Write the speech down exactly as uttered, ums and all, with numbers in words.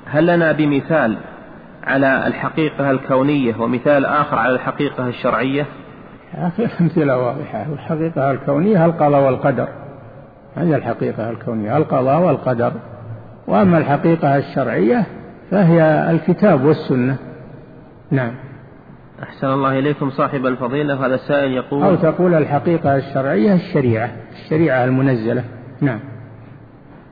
هل لنا بمثال على الحقيقة الكونية ومثال آخر على الحقيقة الشرعية؟ أمثلة واضحة. الحقيقة الكونية القضاء والقدر، هذه الحقيقة الكونية القضاء والقدر. وأما الحقيقة الشرعية فهي الكتاب والسنة. نعم. أحسن الله إليكم صاحب الفضيلة. هذا السائل يقول، أو تقول الحقيقة الشرعية الشريعة الشريعة المنزلة. نعم.